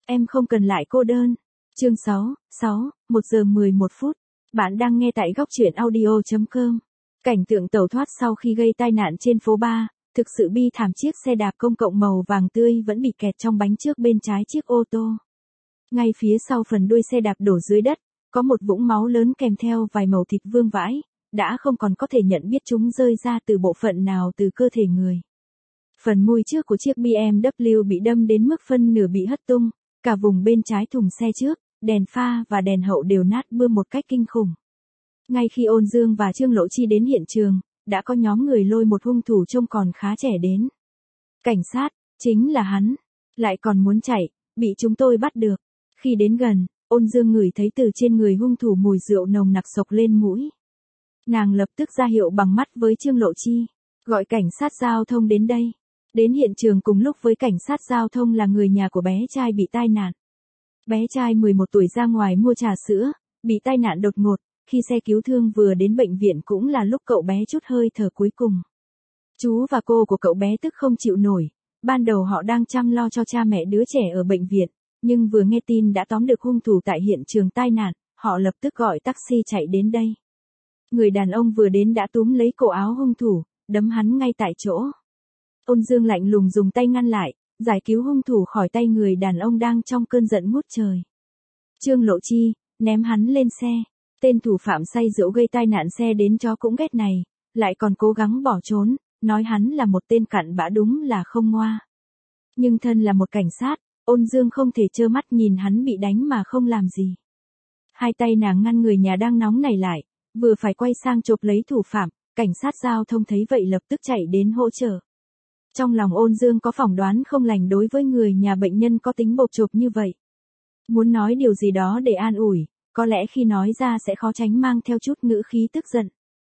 Em không cần lại cô đơn. Chương 6, 1 giờ 11 phút. Bạn đang nghe tại góc truyện audio.com. Cảnh tượng tẩu thoát sau khi gây tai nạn trên phố 3, thực sự bi thảm, chiếc xe đạp công cộng màu vàng tươi vẫn bị kẹt trong bánh trước bên trái chiếc ô tô. Ngay phía sau phần đuôi xe đạp đổ dưới đất, có một vũng máu lớn kèm theo vài mẩu thịt vương vãi, đã không còn có thể nhận biết chúng rơi ra từ bộ phận nào từ cơ thể người. Phần mui trước của chiếc BMW bị đâm đến mức phân nửa bị hất tung, cả vùng bên trái thùng xe trước, đèn pha và đèn hậu đều nát bươm một cách kinh khủng. Ngay khi Ôn Dương và Trương Lộ Chi đến hiện trường, đã có nhóm người lôi một hung thủ trông còn khá trẻ đến. Cảnh sát, chính là hắn, lại còn muốn chạy, bị chúng tôi bắt được. Khi đến gần, Ôn Dương ngửi thấy từ trên người hung thủ mùi rượu nồng nặc xộc lên mũi. Nàng lập tức ra hiệu bằng mắt với Trương Lộ Chi, gọi cảnh sát giao thông đến đây. Đến hiện trường cùng lúc với cảnh sát giao thông là người nhà của bé trai bị tai nạn. Bé trai 11 tuổi ra ngoài mua trà sữa, bị tai nạn đột ngột, khi xe cứu thương vừa đến bệnh viện cũng là lúc cậu bé trút hơi thở cuối cùng. Chú và cô của cậu bé tức không chịu nổi, ban đầu họ đang chăm lo cho cha mẹ đứa trẻ ở bệnh viện, nhưng vừa nghe tin đã tóm được hung thủ tại hiện trường tai nạn, họ lập tức gọi taxi chạy đến đây. Người đàn ông vừa đến đã túm lấy cổ áo hung thủ, đấm hắn ngay tại chỗ. Ôn Dương lạnh lùng dùng tay ngăn lại, giải cứu hung thủ khỏi tay người đàn ông đang trong cơn giận ngút trời. Trương Lộ Chi, ném hắn lên xe. Tên thủ phạm say rượu gây tai nạn xe đến chó cũng ghét này, lại còn cố gắng bỏ trốn, nói hắn là một tên cặn bã, đúng là không ngoa. Nhưng thân là một cảnh sát, Ôn Dương không thể trơ mắt nhìn hắn bị đánh mà không làm gì. Hai tay nàng ngăn người nhà đang nóng nảy lại, vừa phải quay sang chộp lấy thủ phạm, cảnh sát giao thông thấy vậy lập tức chạy đến hỗ trợ. Trong lòng Ôn Dương có phỏng đoán không lành đối với người nhà bệnh nhân có tính bộp chộp như vậy. Muốn nói điều gì đó để an ủi, có lẽ khi nói ra sẽ khó tránh mang theo chút ngữ khí tức giận.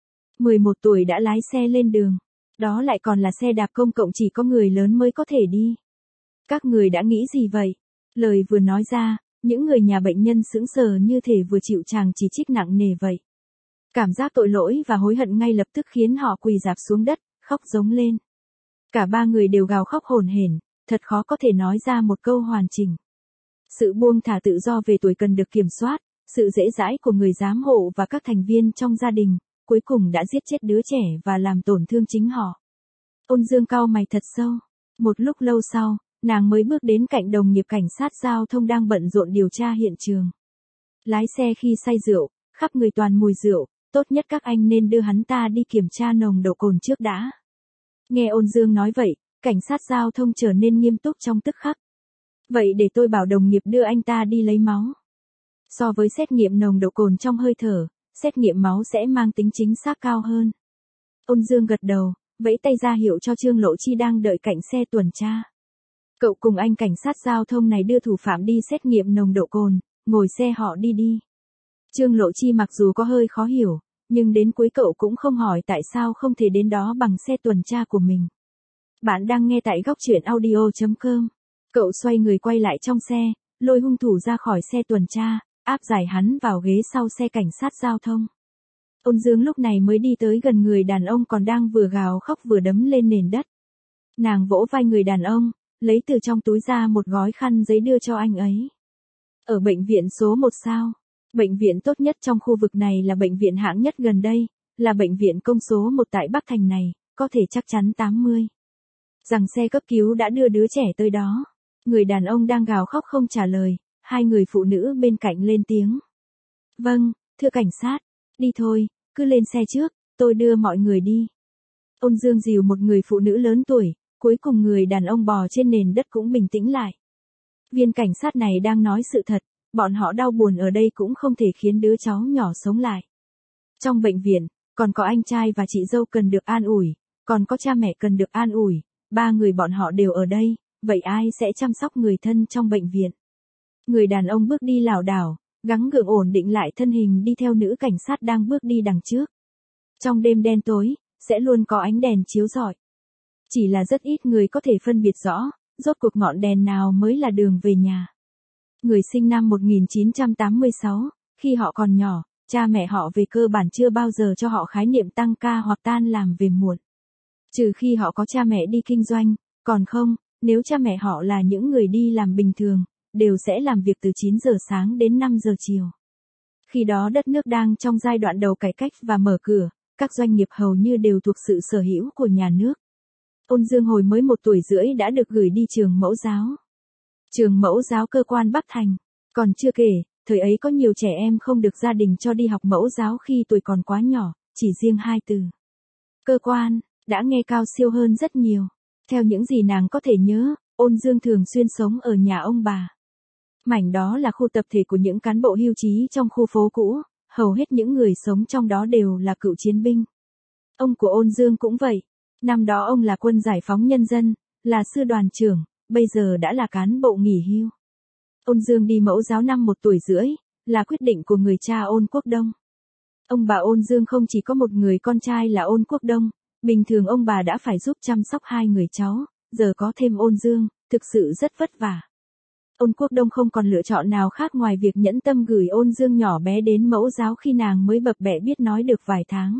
11 tuổi đã lái xe lên đường, đó lại còn là xe đạp công cộng chỉ có người lớn mới có thể đi. Các người đã nghĩ gì vậy? Lời vừa nói ra, những người nhà bệnh nhân sững sờ như thể vừa chịu chàng chỉ trích nặng nề vậy. Cảm giác tội lỗi và hối hận ngay lập tức khiến họ quỳ rạp xuống đất, khóc rống lên. Cả ba người đều gào khóc hổn hển, thật khó có thể nói ra một câu hoàn chỉnh. Sự buông thả tự do về tuổi cần được kiểm soát, sự dễ dãi của người giám hộ và các thành viên trong gia đình, cuối cùng đã giết chết đứa trẻ và làm tổn thương chính họ. Ôn Dương cau mày thật sâu. Một lúc lâu sau, nàng mới bước đến cạnh đồng nghiệp cảnh sát giao thông đang bận rộn điều tra hiện trường. Lái xe khi say rượu, khắp người toàn mùi rượu, tốt nhất các anh nên đưa hắn ta đi kiểm tra nồng độ cồn trước đã. Nghe Ôn Dương nói vậy, cảnh sát giao thông trở nên nghiêm túc trong tức khắc. Vậy để tôi bảo đồng nghiệp đưa anh ta đi lấy máu. So với xét nghiệm nồng độ cồn trong hơi thở, xét nghiệm máu sẽ mang tính chính xác cao hơn. Ôn Dương gật đầu, vẫy tay ra hiệu cho Trương Lộ Chi đang đợi cạnh xe tuần tra. Cậu cùng anh cảnh sát giao thông này đưa thủ phạm đi xét nghiệm nồng độ cồn, ngồi xe họ đi. Trương Lộ Chi mặc dù có hơi khó hiểu, nhưng đến cuối cậu cũng không hỏi tại sao không thể đến đó bằng xe tuần tra của mình. Bạn đang nghe tại góc truyện audio.com. Cậu xoay người quay lại trong xe, lôi hung thủ ra khỏi xe tuần tra, áp giải hắn vào ghế sau xe cảnh sát giao thông. Ôn Dương lúc này mới đi tới gần người đàn ông còn đang vừa gào khóc vừa đấm lên nền đất. Nàng vỗ vai người đàn ông, lấy từ trong túi ra một gói khăn giấy đưa cho anh ấy. Ở bệnh viện số 1 sao? Bệnh viện tốt nhất trong khu vực này là bệnh viện hạng nhất gần đây, là bệnh viện công số 1 tại Bắc Thành này, có thể chắc chắn 80. Rằng xe cấp cứu đã đưa đứa trẻ tới đó. Người đàn ông đang gào khóc không trả lời, hai người phụ nữ bên cạnh lên tiếng. Vâng, thưa cảnh sát, đi thôi, cứ lên xe trước, tôi đưa mọi người đi. Ôn Dương dìu một người phụ nữ lớn tuổi, cuối cùng người đàn ông bò trên nền đất cũng bình tĩnh lại. Viên cảnh sát này đang nói sự thật, bọn họ đau buồn ở đây cũng không thể khiến đứa cháu nhỏ sống lại. Trong bệnh viện, còn có anh trai và chị dâu cần được an ủi, còn có cha mẹ cần được an ủi, ba người bọn họ đều ở đây, vậy ai sẽ chăm sóc người thân trong bệnh viện? Người đàn ông bước đi lảo đảo, gắng gượng ổn định lại thân hình đi theo nữ cảnh sát đang bước đi đằng trước. Trong đêm đen tối, sẽ luôn có ánh đèn chiếu rọi. Chỉ là rất ít người có thể phân biệt rõ, rốt cuộc ngọn đèn nào mới là đường về nhà. Người sinh năm 1986, khi họ còn nhỏ, cha mẹ họ về cơ bản chưa bao giờ cho họ khái niệm tăng ca hoặc tan làm về muộn. Trừ khi họ có cha mẹ đi kinh doanh, còn không, nếu cha mẹ họ là những người đi làm bình thường, đều sẽ làm việc từ 9 giờ sáng đến 5 giờ chiều. Khi đó đất nước đang trong giai đoạn đầu cải cách và mở cửa, các doanh nghiệp hầu như đều thuộc sự sở hữu của nhà nước. Ôn Dương hồi mới 1 tuổi rưỡi đã được gửi đi trường mẫu giáo. Trường mẫu giáo cơ quan Bắc Thành. Còn chưa kể, thời ấy có nhiều trẻ em không được gia đình cho đi học mẫu giáo khi tuổi còn quá nhỏ, chỉ riêng 2 từ. Cơ quan, đã nghe cao siêu hơn rất nhiều. Theo những gì nàng có thể nhớ, Ôn Dương thường xuyên sống ở nhà ông bà. Mảnh đó là khu tập thể của những cán bộ hưu trí trong khu phố cũ, hầu hết những người sống trong đó đều là cựu chiến binh. Ông của Ôn Dương cũng vậy. Năm đó ông là quân giải phóng nhân dân, là sư đoàn trưởng, bây giờ đã là cán bộ nghỉ hưu. Ôn Dương đi mẫu giáo năm 1 tuổi rưỡi, là quyết định của người cha Ôn Quốc Đông. Ông bà Ôn Dương không chỉ có một người con trai là Ôn Quốc Đông, bình thường ông bà đã phải giúp chăm sóc 2 người cháu, giờ có thêm Ôn Dương, thực sự rất vất vả. Ôn Quốc Đông không còn lựa chọn nào khác ngoài việc nhẫn tâm gửi Ôn Dương nhỏ bé đến mẫu giáo khi nàng mới bập bẹ biết nói được vài tháng.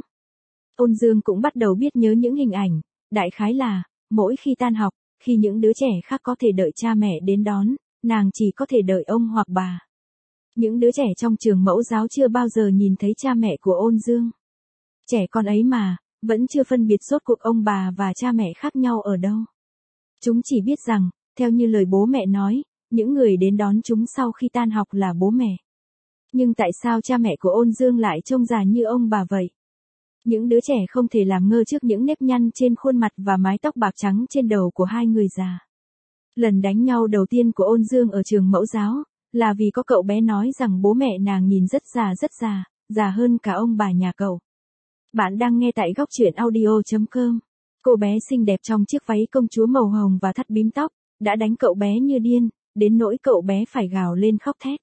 Ôn Dương cũng bắt đầu biết nhớ những hình ảnh, đại khái là, mỗi khi tan học, khi những đứa trẻ khác có thể đợi cha mẹ đến đón, nàng chỉ có thể đợi ông hoặc bà. Những đứa trẻ trong trường mẫu giáo chưa bao giờ nhìn thấy cha mẹ của Ôn Dương. Trẻ con ấy mà, vẫn chưa phân biệt rốt cuộc ông bà và cha mẹ khác nhau ở đâu. Chúng chỉ biết rằng, theo như lời bố mẹ nói, những người đến đón chúng sau khi tan học là bố mẹ. Nhưng tại sao cha mẹ của Ôn Dương lại trông già như ông bà vậy? Những đứa trẻ không thể làm ngơ trước những nếp nhăn trên khuôn mặt và mái tóc bạc trắng trên đầu của 2 người già. Lần đánh nhau đầu tiên của Ôn Dương ở trường mẫu giáo, là vì có cậu bé nói rằng bố mẹ nàng nhìn rất già, già hơn cả ông bà nhà cậu. Bạn đang nghe tại góc truyện audio.com. Cô bé xinh đẹp trong chiếc váy công chúa màu hồng và thắt bím tóc, đã đánh cậu bé như điên, đến nỗi cậu bé phải gào lên khóc thét.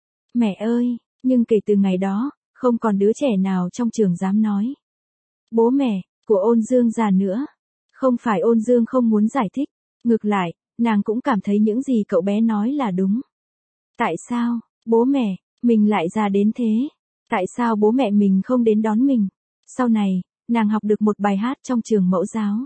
Mẹ ơi, nhưng kể từ ngày đó, không còn đứa trẻ nào trong trường dám nói. Bố mẹ của Ôn Dương già nữa. Không phải Ôn Dương không muốn giải thích, ngược lại, nàng cũng cảm thấy những gì cậu bé nói là đúng. Tại sao, bố mẹ, mình lại già đến thế? Tại sao bố mẹ mình không đến đón mình? Sau này, nàng học được một bài hát trong trường mẫu giáo.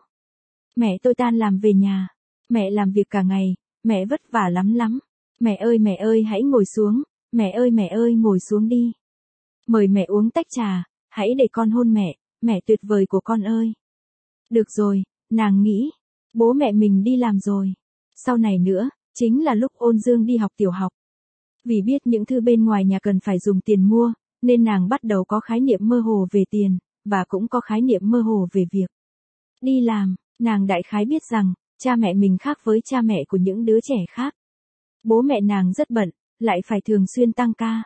Mẹ tôi tan làm về nhà. Mẹ làm việc cả ngày, mẹ vất vả lắm. Mẹ ơi hãy ngồi xuống. Mẹ ơi ngồi xuống đi. Mời mẹ uống tách trà, hãy để con hôn mẹ tuyệt vời của con ơi. Được rồi, nàng nghĩ, bố mẹ mình đi làm rồi. Sau này nữa, chính là lúc Ôn Dương đi học tiểu học. Vì biết những thứ bên ngoài nhà cần phải dùng tiền mua, nên nàng bắt đầu có khái niệm mơ hồ về tiền, và cũng có khái niệm mơ hồ về việc đi làm. Nàng đại khái biết rằng, cha mẹ mình khác với cha mẹ của những đứa trẻ khác. Bố mẹ nàng rất bận, lại phải thường xuyên tăng ca.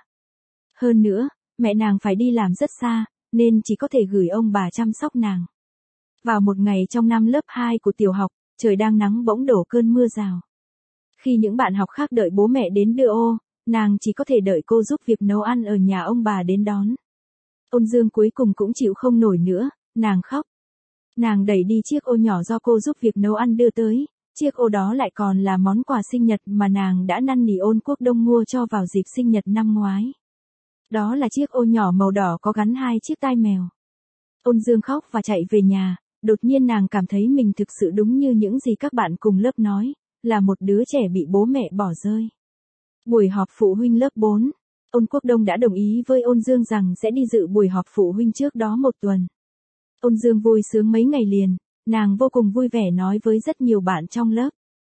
Hơn nữa, mẹ nàng phải đi làm rất xa, nên chỉ có thể gửi ông bà chăm sóc nàng. Vào một ngày trong năm lớp 2 của tiểu học, trời đang nắng bỗng đổ cơn mưa rào. Khi những bạn học khác đợi bố mẹ đến đưa ô, nàng chỉ có thể đợi cô giúp việc nấu ăn ở nhà ông bà đến đón. Ôn Dương cuối cùng cũng chịu không nổi nữa, nàng khóc. Nàng đẩy đi chiếc ô nhỏ do cô giúp việc nấu ăn đưa tới, chiếc ô đó lại còn là món quà sinh nhật mà nàng đã năn nỉ Ôn Quốc Đông mua cho vào dịp sinh nhật năm ngoái. Đó là chiếc ô nhỏ màu đỏ có gắn 2 chiếc tai mèo. Ôn Dương khóc và chạy về nhà, đột nhiên nàng cảm thấy mình thực sự đúng như những gì các bạn cùng lớp nói, là một đứa trẻ bị bố mẹ bỏ rơi. Buổi họp phụ huynh lớp 4, Ôn Quốc Đông đã đồng ý với Ôn Dương rằng sẽ đi dự buổi họp phụ huynh trước đó 1 tuần. Ôn Dương vui sướng mấy ngày liền, nàng vô cùng vui vẻ nói với rất nhiều bạn trong lớp.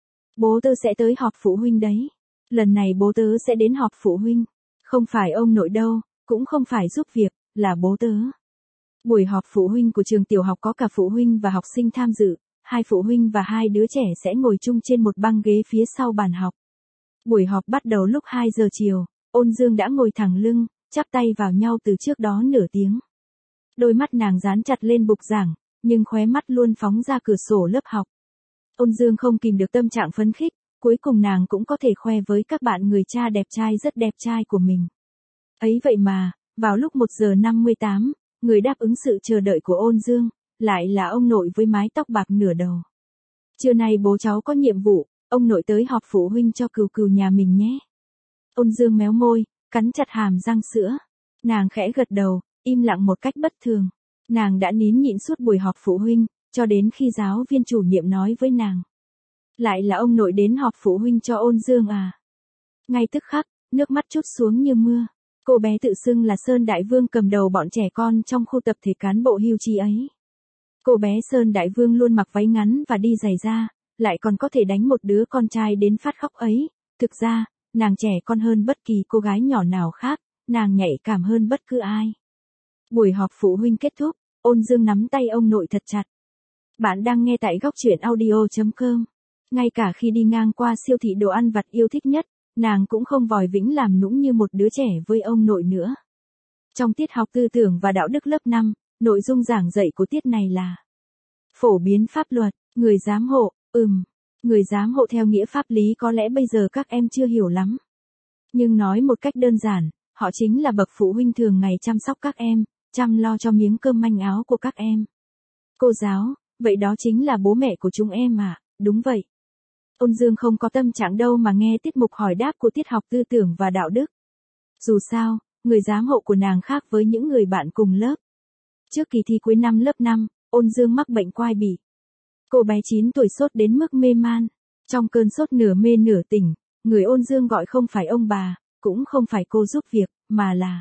Bố tớ sẽ tới họp phụ huynh đấy. Lần này bố tớ sẽ đến họp phụ huynh. Không phải ông nội đâu, cũng không phải giúp việc, là bố tớ. Buổi họp phụ huynh của trường tiểu học có cả phụ huynh và học sinh tham dự, 2 phụ huynh và 2 đứa trẻ sẽ ngồi chung trên một băng ghế phía sau bàn học. Buổi họp bắt đầu lúc 2 giờ chiều, Ôn Dương đã ngồi thẳng lưng, chắp tay vào nhau từ trước đó nửa tiếng. Đôi mắt nàng dán chặt lên bục giảng, nhưng khóe mắt luôn phóng ra cửa sổ lớp học. Ôn Dương không kìm được tâm trạng phấn khích, cuối cùng nàng cũng có thể khoe với các bạn người cha đẹp trai rất đẹp trai của mình. Ấy vậy mà, vào lúc 1 giờ 58, người đáp ứng sự chờ đợi của Ôn Dương, lại là ông nội với mái tóc bạc nửa đầu. Trưa nay bố cháu có nhiệm vụ, ông nội tới họp phụ huynh cho cừu cừu nhà mình nhé. Ôn Dương méo môi, cắn chặt hàm răng sữa. Nàng khẽ gật đầu, im lặng một cách bất thường. Nàng đã nín nhịn suốt buổi họp phụ huynh, cho đến khi giáo viên chủ nhiệm nói với nàng. Lại là ông nội đến họp phụ huynh cho Ôn Dương à? Ngay tức khắc, nước mắt trút xuống như mưa. Cô bé tự xưng là Sơn Đại Vương cầm đầu bọn trẻ con trong khu tập thể cán bộ hưu trí ấy. Cô bé Sơn Đại Vương luôn mặc váy ngắn và đi giày da, lại còn có thể đánh một đứa con trai đến phát khóc ấy. Thực ra, nàng trẻ con hơn bất kỳ cô gái nhỏ nào khác, nàng nhạy cảm hơn bất cứ ai. Buổi họp phụ huynh kết thúc, Ôn Dương nắm tay ông nội thật chặt. Bạn đang nghe tại góc truyện audio.com. Ngay cả khi đi ngang qua siêu thị đồ ăn vặt yêu thích nhất, nàng cũng không vòi vĩnh làm nũng như một đứa trẻ với ông nội nữa. Trong tiết học tư tưởng và đạo đức lớp 5, nội dung giảng dạy của tiết này là phổ biến pháp luật, người giám hộ. Người giám hộ theo nghĩa pháp lý có lẽ bây giờ các em chưa hiểu lắm. Nhưng nói một cách đơn giản, họ chính là bậc phụ huynh thường ngày chăm sóc các em, chăm lo cho miếng cơm manh áo của các em. Cô giáo, vậy đó chính là bố mẹ của chúng em à? Đúng vậy. Ôn Dương không có tâm trạng đâu mà nghe tiết mục hỏi đáp của tiết học tư tưởng và đạo đức. Dù sao, người giám hộ của nàng khác với những người bạn cùng lớp. Trước kỳ thi cuối năm lớp 5, Ôn Dương mắc bệnh quai bị. Cô bé 9 tuổi sốt đến mức mê man. Trong cơn sốt nửa mê nửa tỉnh, người Ôn Dương gọi không phải ông bà, cũng không phải cô giúp việc, mà là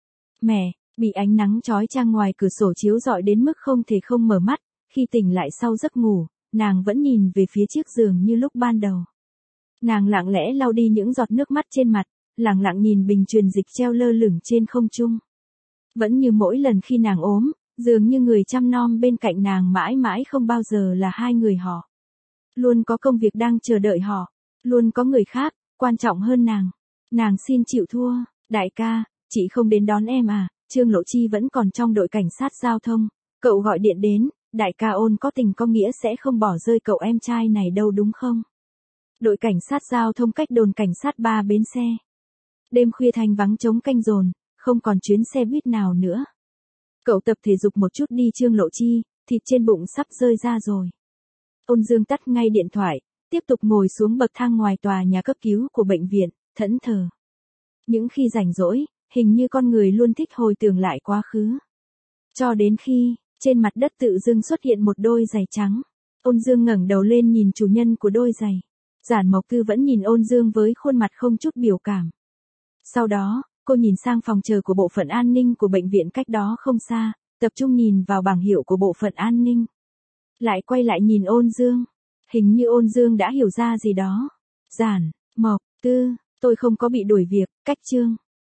mẹ. Bị ánh nắng chói chang ngoài cửa sổ chiếu rọi đến mức không thể không mở mắt, khi tỉnh lại sau giấc ngủ, nàng vẫn nhìn về phía chiếc giường như lúc ban đầu. Nàng lặng lẽ lau đi những giọt nước mắt trên mặt, lặng lặng nhìn bình truyền dịch treo lơ lửng trên không trung. Vẫn như mỗi lần khi nàng ốm, dường như người chăm nom bên cạnh nàng mãi mãi không bao giờ là hai người họ. Luôn có công việc đang chờ đợi họ, luôn có người khác, quan trọng hơn nàng. Nàng xin chịu thua, đại ca, chị không đến đón em à? Trương Lộ Chi vẫn còn trong đội cảnh sát giao thông, cậu gọi điện đến, đại ca Ôn có tình có nghĩa sẽ không bỏ rơi cậu em trai này đâu đúng không? Đội cảnh sát giao thông cách đồn cảnh sát 3 bến xe. Đêm khuya thanh vắng trống canh dồn, không còn chuyến xe buýt nào nữa. Cậu tập thể dục một chút đi Trương Lộ Chi, thịt trên bụng sắp rơi ra rồi. Ôn Dương tắt ngay điện thoại, tiếp tục ngồi xuống bậc thang ngoài tòa nhà cấp cứu của bệnh viện, thẫn thờ. Những khi rảnh rỗi, hình như con người luôn thích hồi tưởng lại quá khứ. Cho đến khi, trên mặt đất tự dưng xuất hiện một đôi giày trắng. Ôn Dương ngẩng đầu lên nhìn chủ nhân của đôi giày. Giản Mộc Tư vẫn nhìn Ôn Dương với khuôn mặt không chút biểu cảm. Sau đó, cô nhìn sang phòng chờ của bộ phận an ninh của bệnh viện cách đó không xa, tập trung nhìn vào bảng hiệu của bộ phận an ninh. Lại quay lại nhìn Ôn Dương. Hình như Ôn Dương đã hiểu ra gì đó. Giản Mộc Tư, tôi không có bị đuổi việc, cách Trương